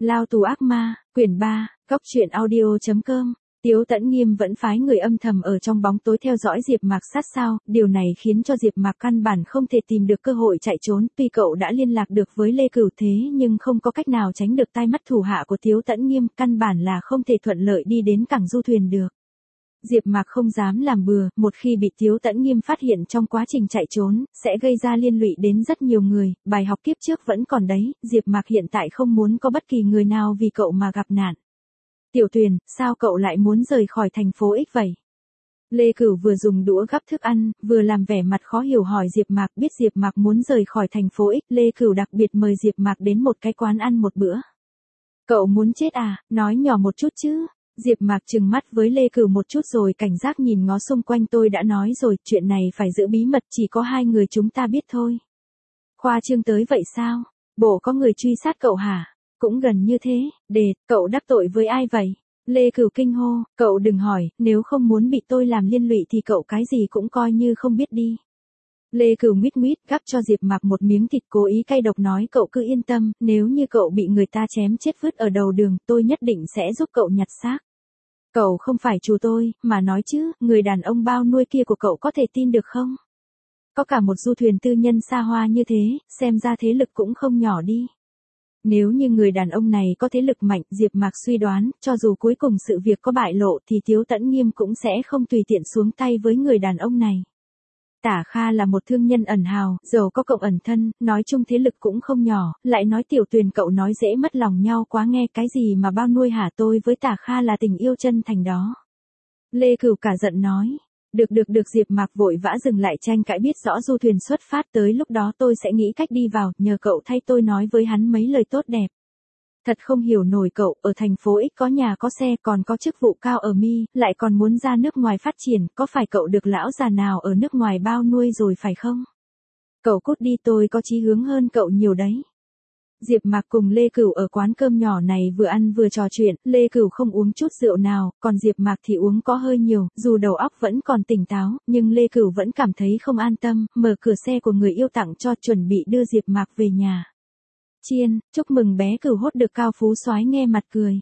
Lao tù ác ma, quyển 3, Góc truyện audio.com. Tiếu Tẫn Nghiêm vẫn phái người âm thầm ở trong bóng tối theo dõi Diệp Mạc sát sao, điều này khiến cho Diệp Mạc căn bản không thể tìm được cơ hội chạy trốn, tuy cậu đã liên lạc được với Lê Cửu thế nhưng không có cách nào tránh được tai mắt thủ hạ của Tiếu Tẫn Nghiêm, căn bản là không thể thuận lợi đi đến cảng du thuyền được. Diệp Mạc không dám làm bừa, một khi bị Tiếu Tẫn Nghiêm phát hiện trong quá trình chạy trốn, sẽ gây ra liên lụy đến rất nhiều người, bài học kiếp trước vẫn còn đấy, Diệp Mạc hiện tại không muốn có bất kỳ người nào vì cậu mà gặp nạn. Tiểu Tuyền, sao cậu lại muốn rời khỏi thành phố X vậy? Lê Cửu vừa dùng đũa gắp thức ăn, vừa làm vẻ mặt khó hiểu hỏi Diệp Mạc, biết Diệp Mạc muốn rời khỏi thành phố X, Lê Cửu đặc biệt mời Diệp Mạc đến một cái quán ăn một bữa. Cậu muốn chết à, nói nhỏ một chút chứ. Diệp Mạc trừng mắt với Lê Cửu một chút rồi cảnh giác nhìn ngó xung quanh, tôi đã nói rồi, chuyện này phải giữ bí mật, chỉ có hai người chúng ta biết thôi. Khoa trương tới vậy sao? Bộ có người truy sát cậu hả? Cũng gần như thế, cậu đắc tội với ai vậy? Lê Cửu kinh hô, cậu đừng hỏi, nếu không muốn bị tôi làm liên lụy thì cậu cái gì cũng coi như không biết đi. Lê Cửu nguyết gắp cho Diệp Mạc một miếng thịt, cố ý cay độc nói, cậu cứ yên tâm, nếu như cậu bị người ta chém chết vứt ở đầu đường, tôi nhất định sẽ giúp cậu nhặt xác. Cậu không phải trù tôi, mà nói chứ, người đàn ông bao nuôi kia của cậu có thể tin được không? Có cả một du thuyền tư nhân xa hoa như thế, xem ra thế lực cũng không nhỏ đi. Nếu như người đàn ông này có thế lực mạnh, Diệp Mạc suy đoán, cho dù cuối cùng sự việc có bại lộ thì Tiếu Tẫn Nghiêm cũng sẽ không tùy tiện xuống tay với người đàn ông này. Tả Kha là một thương nhân ẩn hào, giàu có cộng ẩn thân, nói chung thế lực cũng không nhỏ, lại nói Tiểu Tuyền cậu nói dễ mất lòng nhau quá, nghe cái gì mà bao nuôi hả, tôi với Tả Kha là tình yêu chân thành đó. Lê Cửu cả giận nói. Được Diệp Mạc vội vã dừng lại tranh cãi, biết rõ du thuyền xuất phát, tới lúc đó tôi sẽ nghĩ cách đi vào, nhờ cậu thay tôi nói với hắn mấy lời tốt đẹp. Thật không hiểu nổi cậu, ở thành phố X có nhà có xe, còn có chức vụ cao ở Mi, lại còn muốn ra nước ngoài phát triển, có phải cậu được lão già nào ở nước ngoài bao nuôi rồi phải không? Cậu cút đi, tôi có chí hướng hơn cậu nhiều đấy. Diệp Mạc cùng Lê Cửu ở quán cơm nhỏ này vừa ăn vừa trò chuyện, Lê Cửu không uống chút rượu nào, còn Diệp Mạc thì uống có hơi nhiều, dù đầu óc vẫn còn tỉnh táo, nhưng Lê Cửu vẫn cảm thấy không an tâm, mở cửa xe của người yêu tặng cho, chuẩn bị đưa Diệp Mạc về nhà. Chiên, chúc mừng bé Cửu hốt được cao phú soái, nghe mặt cười.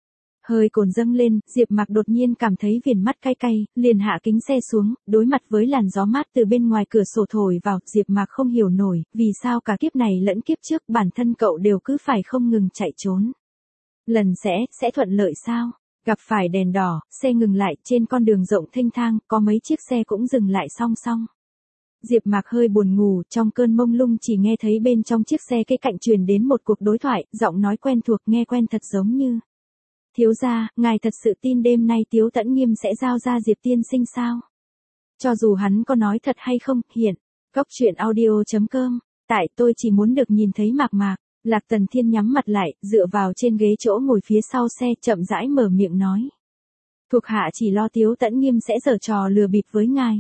Hơi cồn dâng lên, Diệp Mạc đột nhiên cảm thấy viền mắt cay cay, liền hạ kính xe xuống, đối mặt với làn gió mát từ bên ngoài cửa sổ thổi vào, Diệp Mạc không hiểu nổi, vì sao cả kiếp này lẫn kiếp trước bản thân cậu đều cứ phải không ngừng chạy trốn. Lần sẽ thuận lợi sao? Gặp phải đèn đỏ, xe ngừng lại, trên con đường rộng thênh thang, có mấy chiếc xe cũng dừng lại song song. Diệp Mạc hơi buồn ngủ, trong cơn mông lung chỉ nghe thấy bên trong chiếc xe kế cạnh truyền đến một cuộc đối thoại, giọng nói quen thuộc, nghe quen thật giống như: thiếu gia, ngài thật sự tin đêm nay Tiếu Tẫn Nghiêm sẽ giao ra Diệp tiên sinh sao? Cho dù hắn có nói thật hay không, hiện, Góc truyện audio.com, tại tôi chỉ muốn được nhìn thấy Mạc Mạc. Lạc Tần Thiên nhắm mặt lại, dựa vào trên ghế chỗ ngồi phía sau xe, chậm rãi mở miệng nói. Thuộc hạ chỉ lo Tiếu Tẫn Nghiêm sẽ giở trò lừa bịp với ngài.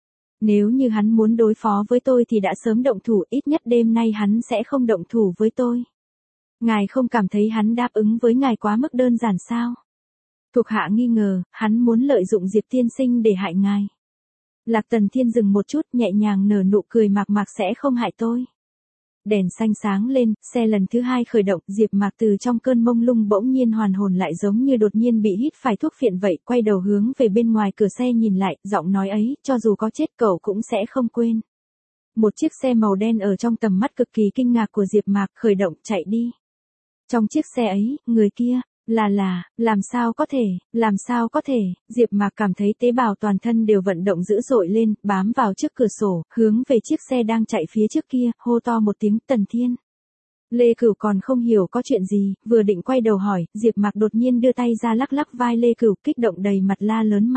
Nếu như hắn muốn đối phó với tôi thì đã sớm động thủ, ít nhất đêm nay hắn sẽ không động thủ với tôi. Ngài không cảm thấy hắn đáp ứng với ngài quá mức đơn giản sao? Thuộc hạ nghi ngờ, hắn muốn lợi dụng Diệp tiên sinh để hại ngài. Lạc Tần Thiên dừng một chút, nhẹ nhàng nở nụ cười, Mạc Mạc sẽ không hại tôi. Đèn xanh sáng lên, xe lần thứ hai khởi động, Diệp Mạc từ trong cơn mông lung bỗng nhiên hoàn hồn lại, giống như đột nhiên bị hít phải thuốc phiện vậy, quay đầu hướng về bên ngoài cửa xe nhìn lại, giọng nói ấy, cho dù có chết cậu cũng sẽ không quên. Một chiếc xe màu đen ở trong tầm mắt cực kỳ kinh ngạc của Diệp Mạc, khởi động, chạy đi. Trong chiếc xe ấy, người kia, làm sao có thể, Diệp Mạc cảm thấy tế bào toàn thân đều vận động dữ dội lên, bám vào trước cửa sổ, hướng về chiếc xe đang chạy phía trước kia, hô to một tiếng, Tần Thiên. Lê Cửu còn không hiểu có chuyện gì, vừa định quay đầu hỏi, Diệp Mạc đột nhiên đưa tay ra lắc lắc vai Lê Cửu, kích động đầy mặt la lớn,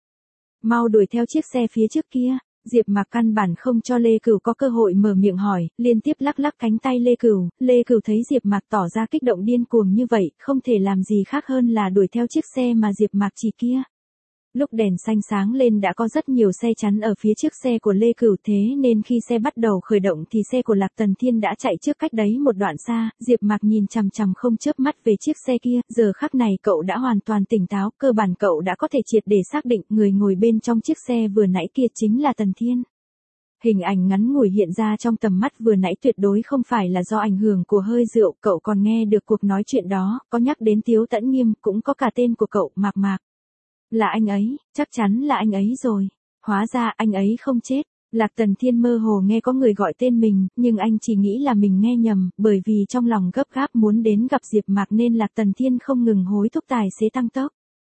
mau đuổi theo chiếc xe phía trước kia. Diệp Mạc căn bản không cho Lê Cửu có cơ hội mở miệng hỏi, liên tiếp lắc lắc cánh tay Lê Cửu thấy Diệp Mạc tỏ ra kích động điên cuồng như vậy, không thể làm gì khác hơn là đuổi theo chiếc xe mà Diệp Mạc chỉ kia. Lúc đèn xanh sáng lên đã có rất nhiều xe chắn ở phía trước xe của Lê Cửu, thế nên khi xe bắt đầu khởi động thì xe của Lạc Tần Thiên đã chạy trước cách đấy một đoạn xa, Diệp Mạc nhìn chằm chằm không chớp mắt về chiếc xe kia, giờ khắc này cậu đã hoàn toàn tỉnh táo, cơ bản cậu đã có thể triệt để xác định người ngồi bên trong chiếc xe vừa nãy kia chính là Tần Thiên. Hình ảnh ngắn ngủi hiện ra trong tầm mắt vừa nãy tuyệt đối không phải là do ảnh hưởng của hơi rượu, cậu còn nghe được cuộc nói chuyện đó, có nhắc đến Tiếu Tẫn Nghiêm, cũng có cả tên của cậu, Mạc Mạc. Là anh ấy, chắc chắn là anh ấy rồi. Hóa ra anh ấy không chết. Lạc Tần Thiên mơ hồ nghe có người gọi tên mình, nhưng anh chỉ nghĩ là mình nghe nhầm, bởi vì trong lòng gấp gáp muốn đến gặp Diệp Mạc nên Lạc Tần Thiên không ngừng hối thúc tài xế tăng tốc.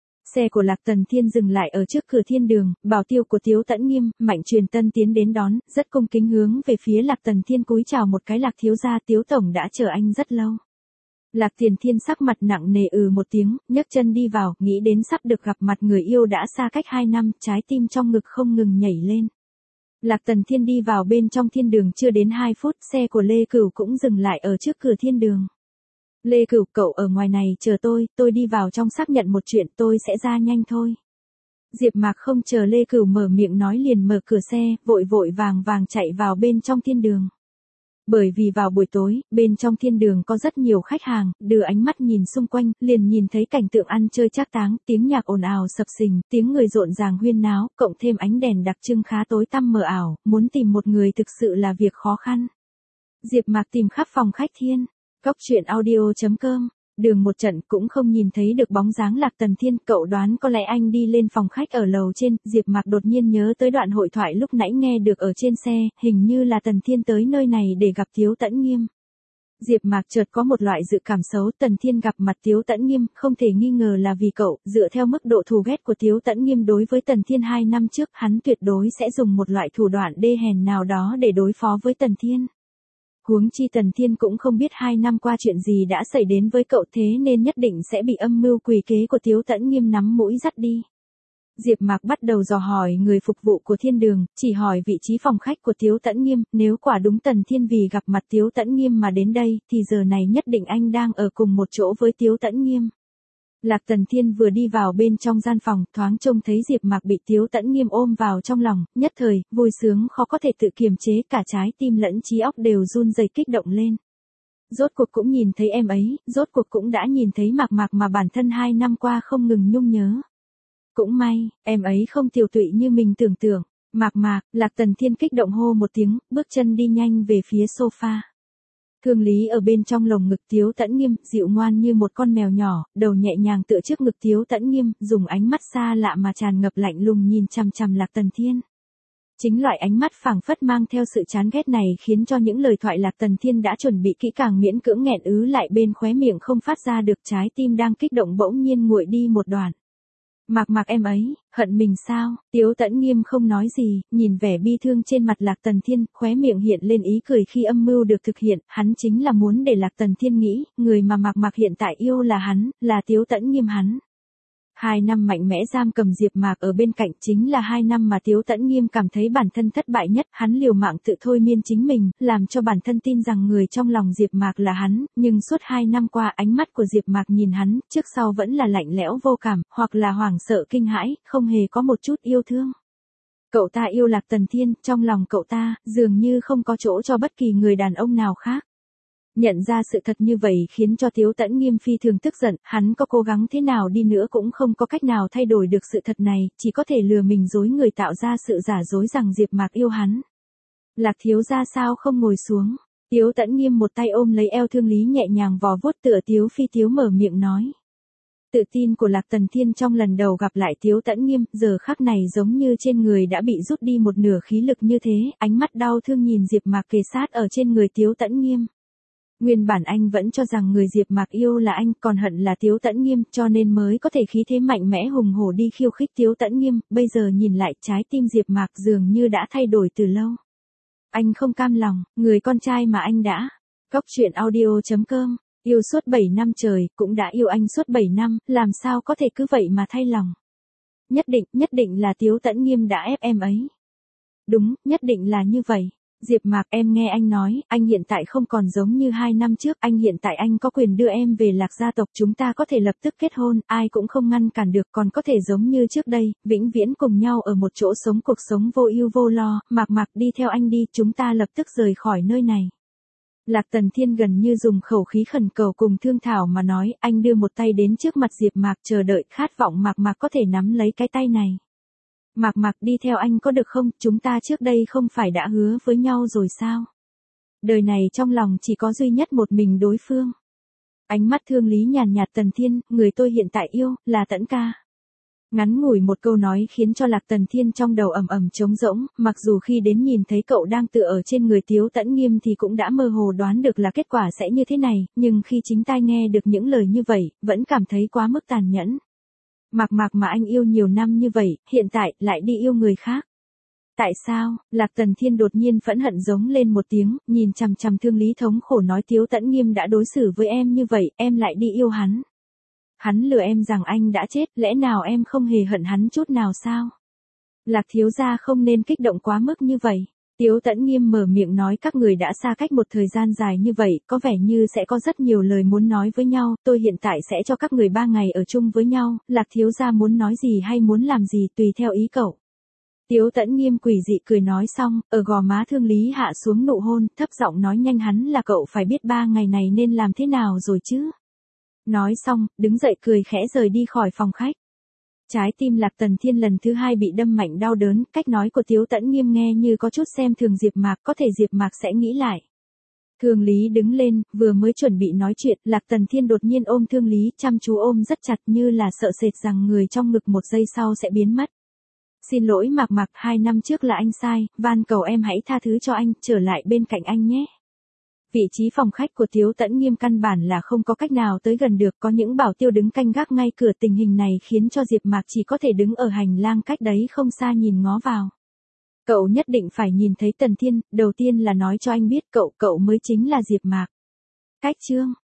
Xe của Lạc Tần Thiên dừng lại ở trước cửa thiên đường, bảo tiêu của Tiếu Tẫn Nghiêm, Mạnh Truyền Tân tiến đến đón, rất cung kính hướng về phía Lạc Tần Thiên cúi chào một cái. Lạc thiếu gia, Tiếu tổng đã chờ anh rất lâu. Lạc Tiền Thiên sắc mặt nặng nề một tiếng, nhấc chân đi vào, nghĩ đến sắp được gặp mặt người yêu đã xa cách 2 năm, trái tim trong ngực không ngừng nhảy lên. Lạc Tần Thiên đi vào bên trong thiên đường chưa đến 2 phút, xe của Lê Cửu cũng dừng lại ở trước cửa thiên đường. Lê Cửu, cậu ở ngoài này chờ tôi đi vào trong xác nhận một chuyện, tôi sẽ ra nhanh thôi. Diệp Mạc không chờ Lê Cửu mở miệng nói liền mở cửa xe, vội vội vàng vàng chạy vào bên trong thiên đường. Bởi vì vào buổi tối, bên trong thiên đường có rất nhiều khách hàng, đưa ánh mắt nhìn xung quanh, liền nhìn thấy cảnh tượng ăn chơi trác táng, tiếng nhạc ồn ào sập sình, tiếng người rộn ràng huyên náo, cộng thêm ánh đèn đặc trưng khá tối tăm mờ ảo, muốn tìm một người thực sự là việc khó khăn. Diệp Mạc tìm khắp phòng khách thiên. Cóc truyện audio.com, đường một trận cũng không nhìn thấy được bóng dáng Lạc Tần Thiên, cậu đoán có lẽ anh đi lên phòng khách ở lầu trên. Diệp Mạc đột nhiên nhớ tới đoạn hội thoại lúc nãy nghe được ở trên xe, hình như là Tần Thiên tới nơi này để gặp Tiếu Tẫn Nghiêm. Diệp Mạc chợt có một loại dự cảm xấu, Tần Thiên gặp mặt Tiếu Tẫn Nghiêm, không thể nghi ngờ là vì cậu, dựa theo mức độ thù ghét của Tiếu Tẫn Nghiêm đối với Tần Thiên 2 năm trước, hắn tuyệt đối sẽ dùng một loại thủ đoạn đê hèn nào đó để đối phó với Tần Thiên. Huống chi Tần Thiên cũng không biết 2 năm qua chuyện gì đã xảy đến với cậu, thế nên nhất định sẽ bị âm mưu quỷ kế của Tiếu Tẫn Nghiêm nắm mũi dắt đi. Diệp Mạc bắt đầu dò hỏi người phục vụ của thiên đường, chỉ hỏi vị trí phòng khách của Tiếu Tẫn Nghiêm, nếu quả đúng Tần Thiên vì gặp mặt Tiếu Tẫn Nghiêm mà đến đây, thì giờ này nhất định anh đang ở cùng một chỗ với Tiếu Tẫn Nghiêm. Lạc Tần Thiên vừa đi vào bên trong gian phòng, thoáng trông thấy Diệp Mạc bị Tiếu Tẫn Nghiêm ôm vào trong lòng, nhất thời, vui sướng khó có thể tự kiềm chế, cả trái tim lẫn trí óc đều run rẩy kích động lên. Rốt cuộc cũng nhìn thấy em ấy, rốt cuộc cũng đã nhìn thấy Mạc Mạc mà bản thân 2 năm qua không ngừng nhung nhớ. Cũng may, em ấy không tiều tụy như mình tưởng tượng. Mạc Mạc, Lạc Tần Thiên kích động hô một tiếng, bước chân đi nhanh về phía sofa. Thương Lý ở bên trong lồng ngực Tiếu Tẫn Nghiêm, dịu ngoan như một con mèo nhỏ, đầu nhẹ nhàng tựa trước ngực Tiếu Tẫn Nghiêm, dùng ánh mắt xa lạ mà tràn ngập lạnh lùng nhìn chằm chằm Lạc Tần Thiên. Chính loại ánh mắt phảng phất mang theo sự chán ghét này khiến cho những lời thoại Lạc Tần Thiên đã chuẩn bị kỹ càng miễn cưỡng nghẹn ứ lại bên khóe miệng không phát ra được, trái tim đang kích động bỗng nhiên nguội đi một đoạn. Mạc Mạc em ấy, hận mình sao? Tiếu Tẫn Nghiêm không nói gì, nhìn vẻ bi thương trên mặt Lạc Tần Thiên, khóe miệng hiện lên ý cười khi âm mưu được thực hiện, hắn chính là muốn để Lạc Tần Thiên nghĩ, người mà Mạc Mạc hiện tại yêu là hắn, là Tiếu Tẫn Nghiêm hắn. 2 năm mạnh mẽ giam cầm Diệp Mạc ở bên cạnh chính là 2 năm mà Tiếu Tẫn Nghiêm cảm thấy bản thân thất bại nhất, hắn liều mạng tự thôi miên chính mình, làm cho bản thân tin rằng người trong lòng Diệp Mạc là hắn, nhưng suốt 2 năm qua ánh mắt của Diệp Mạc nhìn hắn, trước sau vẫn là lạnh lẽo vô cảm, hoặc là hoảng sợ kinh hãi, không hề có một chút yêu thương. Cậu ta yêu Lạc Tần Thiên, trong lòng cậu ta, dường như không có chỗ cho bất kỳ người đàn ông nào khác. Nhận ra sự thật như vậy khiến cho Tiếu Tẫn Nghiêm phi thường tức giận, hắn có cố gắng thế nào đi nữa cũng không có cách nào thay đổi được sự thật này, chỉ có thể lừa mình dối người tạo ra sự giả dối rằng Diệp Mạc yêu hắn. Lạc thiếu gia sao không ngồi xuống? Tiếu Tẫn Nghiêm một tay ôm lấy eo Thương Lý nhẹ nhàng vò vuốt tựa Tiếu Phi Tiếu mở miệng nói. Tự tin của Lạc Tần Thiên trong lần đầu gặp lại Tiếu Tẫn Nghiêm, giờ khắc này giống như trên người đã bị rút đi một nửa khí lực như thế, ánh mắt đau thương nhìn Diệp Mạc kề sát ở trên người Tiếu Tẫn Nghiêm. Nguyên bản anh vẫn cho rằng người Diệp Mạc yêu là anh, còn hận là Tiếu Tẫn Nghiêm, cho nên mới có thể khí thế mạnh mẽ hùng hổ đi khiêu khích Tiếu Tẫn Nghiêm, bây giờ nhìn lại trái tim Diệp Mạc dường như đã thay đổi từ lâu. Anh không cam lòng, người con trai mà anh đã. Cóc truyện audio.com, yêu suốt 7 năm trời, cũng đã yêu anh suốt 7 năm, làm sao có thể cứ vậy mà thay lòng. Nhất định là Tiếu Tẫn Nghiêm đã ép em ấy. Đúng, nhất định là như vậy. Diệp Mạc, em nghe anh nói, anh hiện tại không còn giống như 2 năm trước, anh hiện tại anh có quyền đưa em về Lạc gia tộc, chúng ta có thể lập tức kết hôn, ai cũng không ngăn cản được, còn có thể giống như trước đây, vĩnh viễn cùng nhau ở một chỗ sống cuộc sống vô ưu vô lo. Mạc Mạc, đi theo anh đi, chúng ta lập tức rời khỏi nơi này. Lạc Tần Thiên gần như dùng khẩu khí khẩn cầu cùng thương thảo mà nói, anh đưa một tay đến trước mặt Diệp Mạc chờ đợi, khát vọng Mạc Mạc có thể nắm lấy cái tay này. Mạc Mạc đi theo anh có được không, chúng ta trước đây không phải đã hứa với nhau rồi sao? Đời này trong lòng chỉ có duy nhất một mình đối phương. Ánh mắt thương lý nhàn nhạt Tần Thiên, người tôi hiện tại yêu, là Tẫn ca. Ngắn ngủi một câu nói khiến cho Lạc Tần Thiên trong đầu ầm ầm trống rỗng, mặc dù khi đến nhìn thấy cậu đang tựa ở trên người Tiếu Tẫn Nghiêm thì cũng đã mơ hồ đoán được là kết quả sẽ như thế này, nhưng khi chính tai nghe được những lời như vậy, vẫn cảm thấy quá mức tàn nhẫn. Mạc Mạc mà anh yêu nhiều năm như vậy, hiện tại lại đi yêu người khác. Tại sao? Lạc Tần Thiên đột nhiên phẫn hận giống lên một tiếng, nhìn chằm chằm Thương Lý thống khổ nói Tiếu Tẫn Nghiêm đã đối xử với em như vậy, em lại đi yêu hắn. Hắn lừa em rằng anh đã chết, lẽ nào em không hề hận hắn chút nào sao? Lạc thiếu gia không nên kích động quá mức như vậy. Tiếu Tẫn Nghiêm mở miệng nói các người đã xa cách một thời gian dài như vậy, có vẻ như sẽ có rất nhiều lời muốn nói với nhau, tôi hiện tại sẽ cho các người 3 ngày ở chung với nhau, Lạc thiếu gia muốn nói gì hay muốn làm gì tùy theo ý cậu. Tiếu Tẫn Nghiêm quỷ dị cười nói xong, ở gò má Thương Lý hạ xuống nụ hôn, thấp giọng nói nhanh hắn là cậu phải biết 3 ngày này nên làm thế nào rồi chứ. Nói xong, đứng dậy cười khẽ rời đi khỏi phòng khách. Trái tim Lạc Tần Thiên lần thứ 2 bị đâm mạnh đau đớn, cách nói của Tiếu Tẫn Nghiêm nghe như có chút xem thường Diệp Mạc, có thể Diệp Mạc sẽ nghĩ lại. Thương Lý đứng lên, vừa mới chuẩn bị nói chuyện, Lạc Tần Thiên đột nhiên ôm Thương Lý, chăm chú ôm rất chặt như là sợ sệt rằng người trong ngực một giây sau sẽ biến mất. Xin lỗi Mạc Mạc, 2 năm trước là anh sai, van cầu em hãy tha thứ cho anh, trở lại bên cạnh anh nhé. Vị trí phòng khách của Tiếu Tẫn Nghiêm căn bản là không có cách nào tới gần được, có những bảo tiêu đứng canh gác ngay cửa, tình hình này khiến cho Diệp Mạc chỉ có thể đứng ở hành lang cách đấy không xa nhìn ngó vào. Cậu nhất định phải nhìn thấy Tần Thiên, đầu tiên là nói cho anh biết cậu mới chính là Diệp Mạc. Cách chương